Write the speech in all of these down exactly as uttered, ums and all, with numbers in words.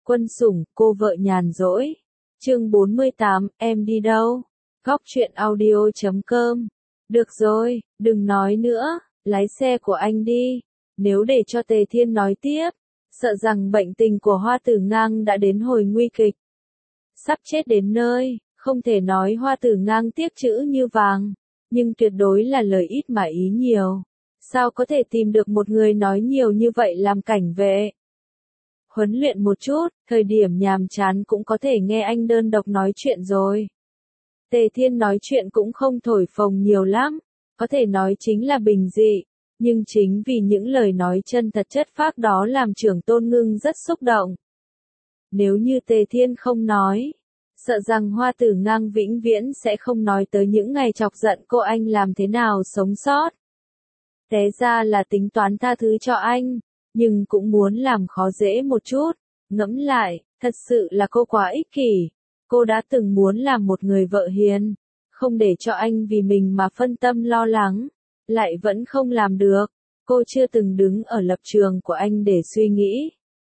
Quân Sủng, cô vợ nhàn rỗi. Chương bốn mươi tám, em đi đâu? Góc truyện audio chấm com. Được rồi, đừng nói nữa, lái xe của anh đi. Nếu để cho Tề Thiên nói tiếp, sợ rằng bệnh tình của Hoa Tử Ngang đã đến hồi nguy kịch. Sắp chết đến nơi, không thể nói Hoa Tử Ngang tiếc chữ như vàng, nhưng tuyệt đối là lời ít mà ý nhiều. Sao có thể tìm được một người nói nhiều như vậy làm cảnh vệ? Huấn luyện một chút, thời điểm nhàm chán cũng có thể nghe anh đơn độc nói chuyện rồi. Tề Thiên nói chuyện cũng không thổi phồng nhiều lắm, có thể nói chính là bình dị, nhưng chính vì những lời nói chân thật chất phác đó làm Trưởng Tôn Ngưng rất xúc động. Nếu như Tề Thiên không nói, sợ rằng Hoa Tử Ngang vĩnh viễn sẽ không nói tới những ngày chọc giận cô anh làm thế nào sống sót. Té ra là tính toán tha thứ cho anh, nhưng cũng muốn làm khó dễ một chút. Ngẫm lại, thật sự là cô quá ích kỷ. Cô đã từng muốn làm một người vợ hiền, không để cho anh vì mình mà phân tâm lo lắng, lại vẫn không làm được. Cô chưa từng đứng ở lập trường của anh để suy nghĩ.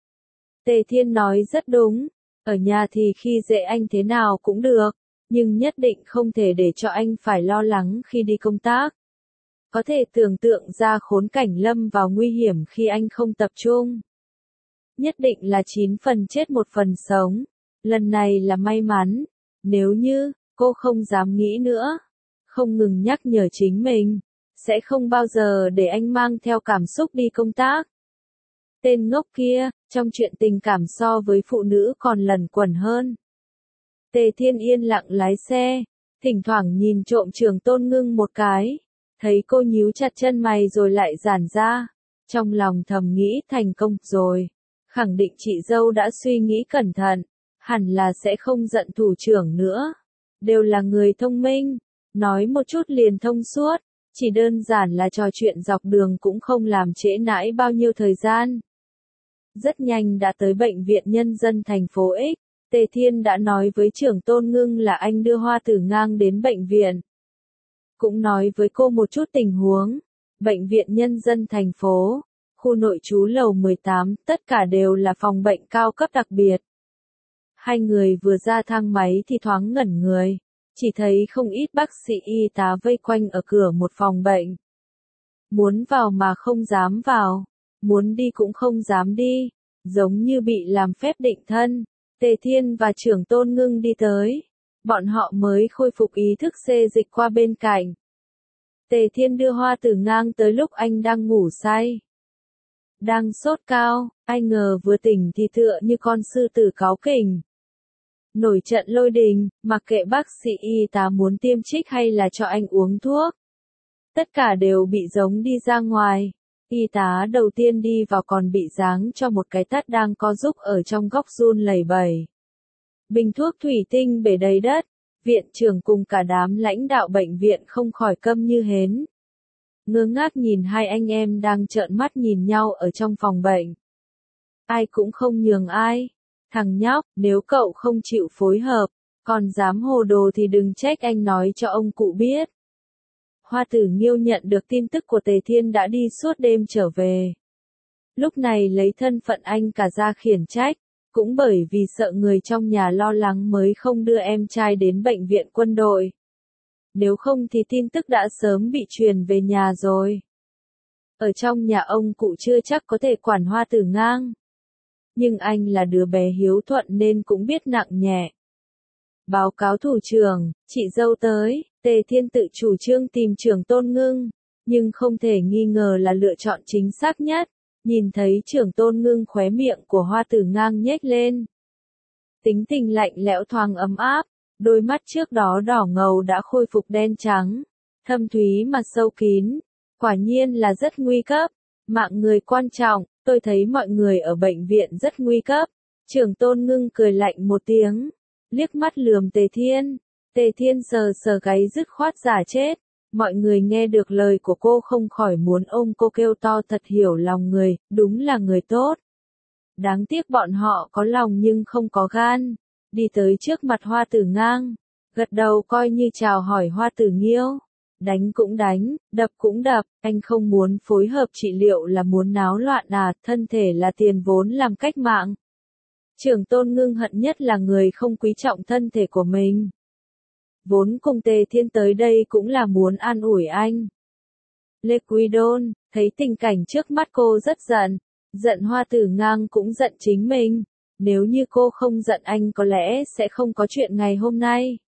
Tề Thiên nói rất đúng, ở nhà thì khi dễ anh thế nào cũng được, nhưng nhất định không thể để cho anh phải lo lắng khi đi công tác. Có thể tưởng tượng ra khốn cảnh lâm vào nguy hiểm khi anh không tập trung. Nhất định là chín phần chết một phần sống. Lần này là may mắn. Nếu như, cô không dám nghĩ nữa. Không ngừng nhắc nhở chính mình. Sẽ không bao giờ để anh mang theo cảm xúc đi công tác. Tên ngốc kia, trong chuyện tình cảm so với phụ nữ còn lần quẩn hơn. Tề Thiên yên lặng lái xe. Thỉnh thoảng nhìn trộm Trưởng Tôn Ngưng một cái. Thấy cô nhíu chặt chân mày rồi lại giãn ra. Trong lòng thầm nghĩ thành công rồi. Khẳng định chị dâu đã suy nghĩ cẩn thận. Hẳn là sẽ không giận thủ trưởng nữa. Đều là người thông minh. Nói một chút liền thông suốt. Chỉ đơn giản là trò chuyện dọc đường cũng không làm trễ nải bao nhiêu thời gian. Rất nhanh đã tới bệnh viện nhân dân thành phố X. Tề Thiên đã nói với Trưởng Tôn Ngưng là anh đưa Hoa Tử Ngang đến bệnh viện. Cũng nói với cô một chút tình huống. Bệnh viện nhân dân thành phố, khu nội trú lầu mười tám, tất cả đều là phòng bệnh cao cấp đặc biệt. Hai người vừa ra thang máy thì thoáng ngẩn người, chỉ thấy không ít bác sĩ y tá vây quanh ở cửa một phòng bệnh. Muốn vào mà không dám vào, muốn đi cũng không dám đi, giống như bị làm phép định thân. Tề Thiên và Trưởng Tôn Ngưng đi tới. Bọn họ mới khôi phục ý thức xê dịch qua bên cạnh. Tề Thiên đưa Hoa Tử Ngang tới lúc anh đang ngủ say. Đang sốt cao, ai ngờ vừa tỉnh thì tựa như con sư tử cáu kỉnh. Nổi trận lôi đình, mặc kệ bác sĩ y tá muốn tiêm trích hay là cho anh uống thuốc. Tất cả đều bị giống đi ra ngoài. Y tá đầu tiên đi vào còn bị giáng cho một cái tát đang co rúm ở trong góc run lẩy bẩy. Bình thuốc thủy tinh bể đầy đất, viện trưởng cùng cả đám lãnh đạo bệnh viện không khỏi câm như hến. Ngơ ngác nhìn hai anh em đang trợn mắt nhìn nhau ở trong phòng bệnh. Ai cũng không nhường ai. Thằng nhóc, nếu cậu không chịu phối hợp, còn dám hồ đồ thì đừng trách anh nói cho ông cụ biết. Hoa Tử Nghiêu nhận được tin tức của Tề Thiên đã đi suốt đêm trở về. Lúc này lấy thân phận anh cả ra khiển trách. Cũng bởi vì sợ người trong nhà lo lắng mới không đưa em trai đến bệnh viện quân đội. Nếu không thì tin tức đã sớm bị truyền về nhà rồi. Ở trong nhà ông cụ chưa chắc có thể quản Hoa Tử Ngang. Nhưng anh là đứa bé hiếu thuận nên cũng biết nặng nhẹ. Báo cáo thủ trưởng, chị dâu tới. Tề Thiên tự chủ trương tìm Trưởng Tôn Ngưng. Nhưng không thể nghi ngờ là lựa chọn chính xác nhất. Nhìn thấy Trưởng Tôn Ngưng khóe miệng của Hoa Tử Ngang nhếch lên. Tính tình lạnh lẽo thoáng ấm áp, đôi mắt trước đó đỏ ngầu đã khôi phục đen trắng, thâm thúy mà sâu kín, quả nhiên là rất nguy cấp, mạng người quan trọng, tôi thấy mọi người ở bệnh viện rất nguy cấp. Trưởng Tôn Ngưng cười lạnh một tiếng, liếc mắt lườm Tề Thiên, Tề Thiên sờ sờ gáy dứt khoát giả chết. Mọi người nghe được lời của cô không khỏi muốn ôm cô kêu to thật hiểu lòng người, đúng là người tốt. Đáng tiếc bọn họ có lòng nhưng không có gan. Đi tới trước mặt Hoa Tử Ngang, gật đầu coi như chào hỏi Hoa Tử Nghiêu. Đánh cũng đánh, đập cũng đập, anh không muốn phối hợp trị liệu là muốn náo loạn à, thân thể là tiền vốn làm cách mạng. Trường Tôn Ngưng hận nhất là người không quý trọng thân thể của mình. Vốn cùng Tề Thiên tới đây cũng là muốn an ủi anh. Lê Quý Đôn, thấy tình cảnh trước mắt cô rất giận. Giận Hoa Tử Ngang cũng giận chính mình. Nếu như cô không giận anh có lẽ sẽ không có chuyện ngày hôm nay.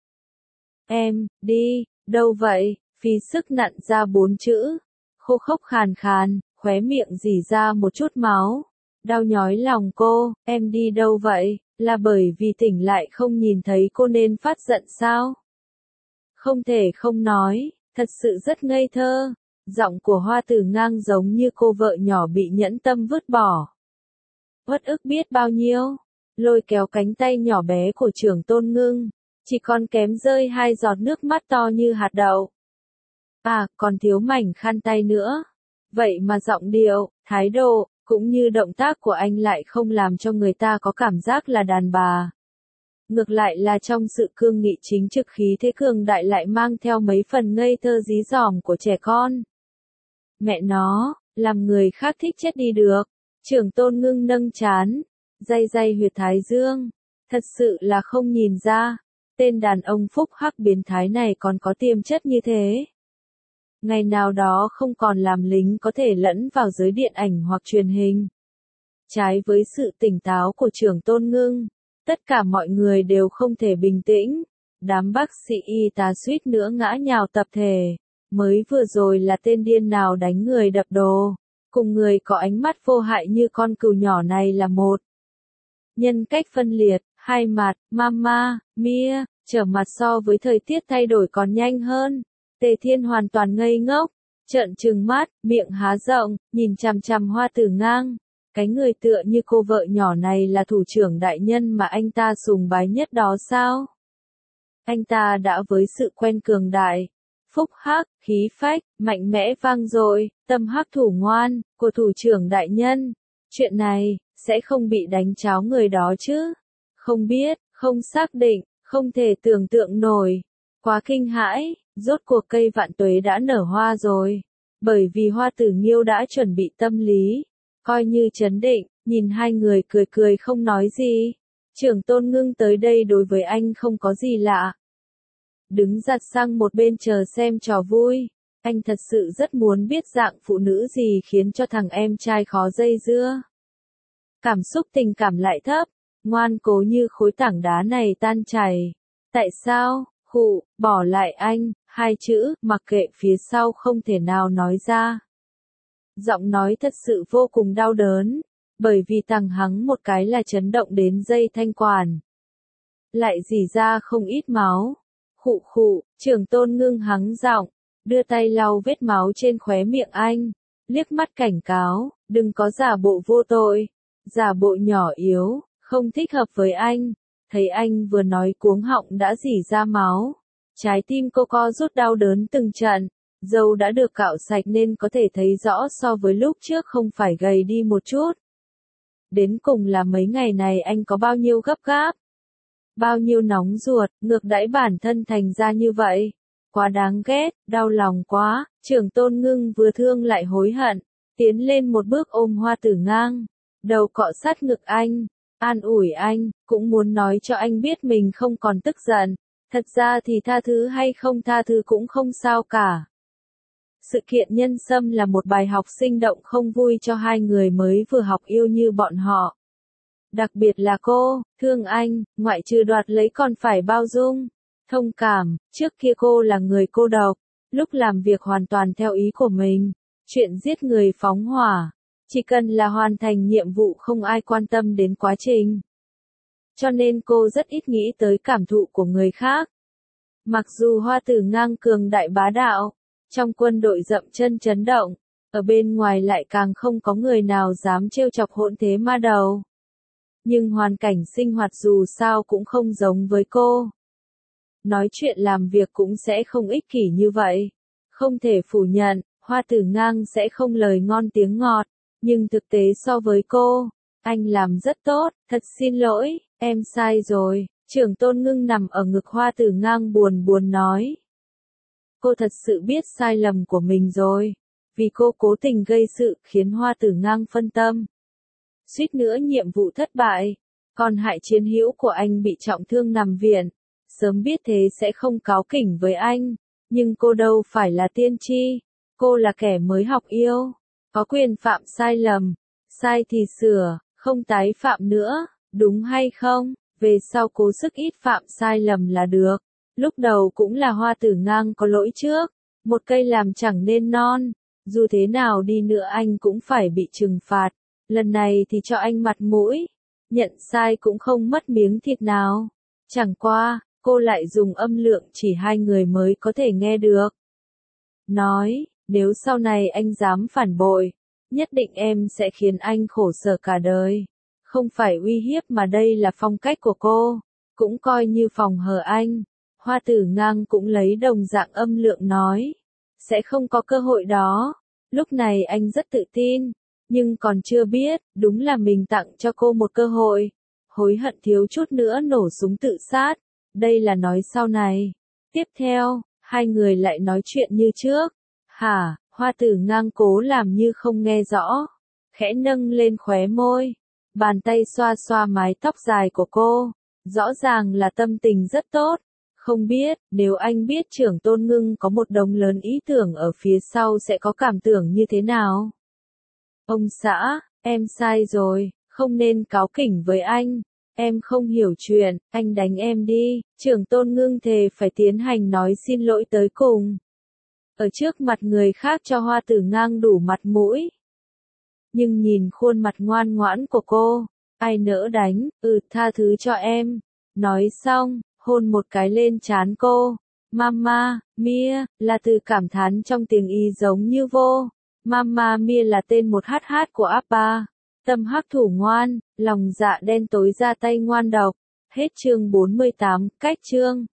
Em, đi, đâu vậy? Phí sức nặn ra bốn chữ. Khô khốc khàn khàn, khóe miệng rỉ ra một chút máu. Đau nhói lòng cô, em đi đâu vậy? Là bởi vì tỉnh lại không nhìn thấy cô nên phát giận sao? Không thể không nói, thật sự rất ngây thơ. Giọng của Hoa Tử Ngang giống như cô vợ nhỏ bị nhẫn tâm vứt bỏ. Uất ức biết bao nhiêu, lôi kéo cánh tay nhỏ bé của Trường Tôn Ngưng, chỉ còn kém rơi hai giọt nước mắt to như hạt đậu. À, còn thiếu mảnh khăn tay nữa. Vậy mà giọng điệu, thái độ, cũng như động tác của anh lại không làm cho người ta có cảm giác là đàn bà. Ngược lại là trong sự cương nghị chính trực khí thế cường đại lại mang theo mấy phần ngây thơ dí dỏm của trẻ con. Mẹ nó, làm người khác thích chết đi được. Trường Tôn Ngưng nâng trán, day day huyệt thái dương. Thật sự là không nhìn ra, tên đàn ông phúc hắc biến thái này còn có tiềm chất như thế. Ngày nào đó không còn làm lính có thể lẫn vào giới điện ảnh hoặc truyền hình. Trái với sự tỉnh táo của Trường Tôn Ngưng, tất cả mọi người đều không thể bình tĩnh. Đám bác sĩ y tá suýt nữa ngã nhào tập thể. Mới vừa rồi là tên điên nào đánh người đập đồ. Cùng người có ánh mắt vô hại như con cừu nhỏ này là một. Nhân cách phân liệt, hai mặt, mama, mia, trở mặt so với thời tiết thay đổi còn nhanh hơn. Tề Thiên hoàn toàn ngây ngốc, trợn trừng mắt, miệng há rộng, nhìn chằm chằm Hoa Tử Ngang. Cái người tựa như cô vợ nhỏ này là thủ trưởng đại nhân mà anh ta sùng bái nhất đó sao? Anh ta đã với sự quen cường đại, phúc hắc, khí phách, mạnh mẽ vang dội, tâm hắc thủ ngoan, của thủ trưởng đại nhân. Chuyện này, sẽ không bị đánh cháo người đó chứ? Không biết, không xác định, không thể tưởng tượng nổi. Quá kinh hãi, rốt cuộc cây vạn tuế đã nở hoa rồi. Bởi vì Hoa Tử Nghiêu đã chuẩn bị tâm lý, coi như trấn định, nhìn hai người cười cười không nói gì. Trường Tôn Ngưng tới đây đối với anh không có gì lạ. Đứng giặt sang một bên chờ xem trò vui. Anh thật sự rất muốn biết dạng phụ nữ gì khiến cho thằng em trai khó dây dưa. Cảm xúc tình cảm lại thấp, ngoan cố như khối tảng đá này tan chảy. Tại sao, khụ, bỏ lại anh, hai chữ, mặc kệ phía sau không thể nào nói ra. Giọng nói thật sự vô cùng đau đớn, bởi vì thằng hắng một cái là chấn động đến dây thanh quản. Lại rỉ ra không ít máu. Khụ khụ, Trường Tôn Ngưng hắng giọng, đưa tay lau vết máu trên khóe miệng anh, liếc mắt cảnh cáo, đừng có giả bộ vô tội, giả bộ nhỏ yếu, không thích hợp với anh. Thấy anh vừa nói cuống họng đã rỉ ra máu, trái tim cô co rút đau đớn từng trận, râu đã được cạo sạch nên có thể thấy rõ so với lúc trước không phải gầy đi một chút. Đến cùng là mấy ngày này anh có bao nhiêu gấp gáp, bao nhiêu nóng ruột, ngược đãi bản thân thành ra như vậy. Quá đáng ghét, đau lòng quá. Trường Tôn Ngưng vừa thương lại hối hận, tiến lên một bước ôm Hoa Tử Ngang, đầu cọ sát ngực anh, an ủi anh, cũng muốn nói cho anh biết mình không còn tức giận. Thật ra thì tha thứ hay không tha thứ cũng không sao cả. Sự kiện nhân xâm là một bài học sinh động không vui cho hai người mới vừa học yêu như bọn họ. Đặc biệt là cô, thương anh, ngoại trừ đoạt lấy còn phải bao dung, thông cảm. Trước kia cô là người cô độc, lúc làm việc hoàn toàn theo ý của mình. Chuyện giết người phóng hỏa, chỉ cần là hoàn thành nhiệm vụ không ai quan tâm đến quá trình. Cho nên cô rất ít nghĩ tới cảm thụ của người khác. Mặc dù Hoa Tử Ngang cường đại bá đạo, trong quân đội dậm chân chấn động, ở bên ngoài lại càng không có người nào dám trêu chọc hỗn thế ma đầu. Nhưng hoàn cảnh sinh hoạt dù sao cũng không giống với cô. Nói chuyện làm việc cũng sẽ không ích kỷ như vậy. Không thể phủ nhận, Hoa Tử Ngang sẽ không lời ngon tiếng ngọt, nhưng thực tế so với cô, anh làm rất tốt, thật xin lỗi, em sai rồi. Trường Tôn Ngưng nằm ở ngực Hoa Tử Ngang buồn buồn nói. Cô thật sự biết sai lầm của mình rồi, vì cô cố tình gây sự khiến Hoa Tử Ngang phân tâm. Suýt nữa nhiệm vụ thất bại, Còn hại chiến hữu của anh bị trọng thương nằm viện. Sớm biết thế sẽ không cáu kỉnh với anh. Nhưng cô đâu phải là tiên tri. Cô là kẻ mới học yêu. Có quyền phạm sai lầm. Sai thì sửa, không tái phạm nữa. Đúng hay không? Về sau cố sức ít phạm sai lầm là được. Lúc đầu cũng là Hoa Tử Ngang có lỗi trước. Một cây làm chẳng nên non. Dù thế nào đi nữa anh cũng phải bị trừng phạt. Lần này thì cho anh mặt mũi. Nhận sai cũng không mất miếng thịt nào. Chẳng qua, cô lại dùng âm lượng chỉ hai người mới có thể nghe được. Nói, nếu sau này anh dám phản bội, nhất định em sẽ khiến anh khổ sở cả đời. Không phải uy hiếp mà đây là phong cách của cô. Cũng coi như phòng hờ anh. Hoa Tử Ngang cũng lấy đồng dạng âm lượng nói. Sẽ không có cơ hội đó. Lúc này anh rất tự tin. Nhưng còn chưa biết, đúng là mình tặng cho cô một cơ hội. Hối hận thiếu chút nữa nổ súng tự sát. Đây là nói sau này. Tiếp theo, hai người lại nói chuyện như trước. Hả, Hoa Tử Ngang cố làm như không nghe rõ. Khẽ nâng lên khóe môi. Bàn tay xoa xoa mái tóc dài của cô. Rõ ràng là tâm tình rất tốt. Không biết, nếu anh biết trưởng Tôn Ngưng có một đống lớn ý tưởng ở phía sau sẽ có cảm tưởng như thế nào? Ông xã, em sai rồi, không nên cáu kỉnh với anh. Em không hiểu chuyện, anh đánh em đi. Trưởng Tôn Ngưng thề phải tiến hành nói xin lỗi tới cùng. Ở trước mặt người khác cho Hoa Tử Ngang đủ mặt mũi. Nhưng nhìn khuôn mặt ngoan ngoãn của cô, ai nỡ đánh, ừ tha thứ cho em. Nói xong, hôn một cái lên trán cô. Mama, Mia, là từ cảm thán trong tiếng Ý giống như vô. Mama Mia là tên một hát hát của Appa. Tâm hắc thủ ngoan, lòng dạ đen tối ra tay ngoan độc. Hết chương bốn mươi tám, cách chương.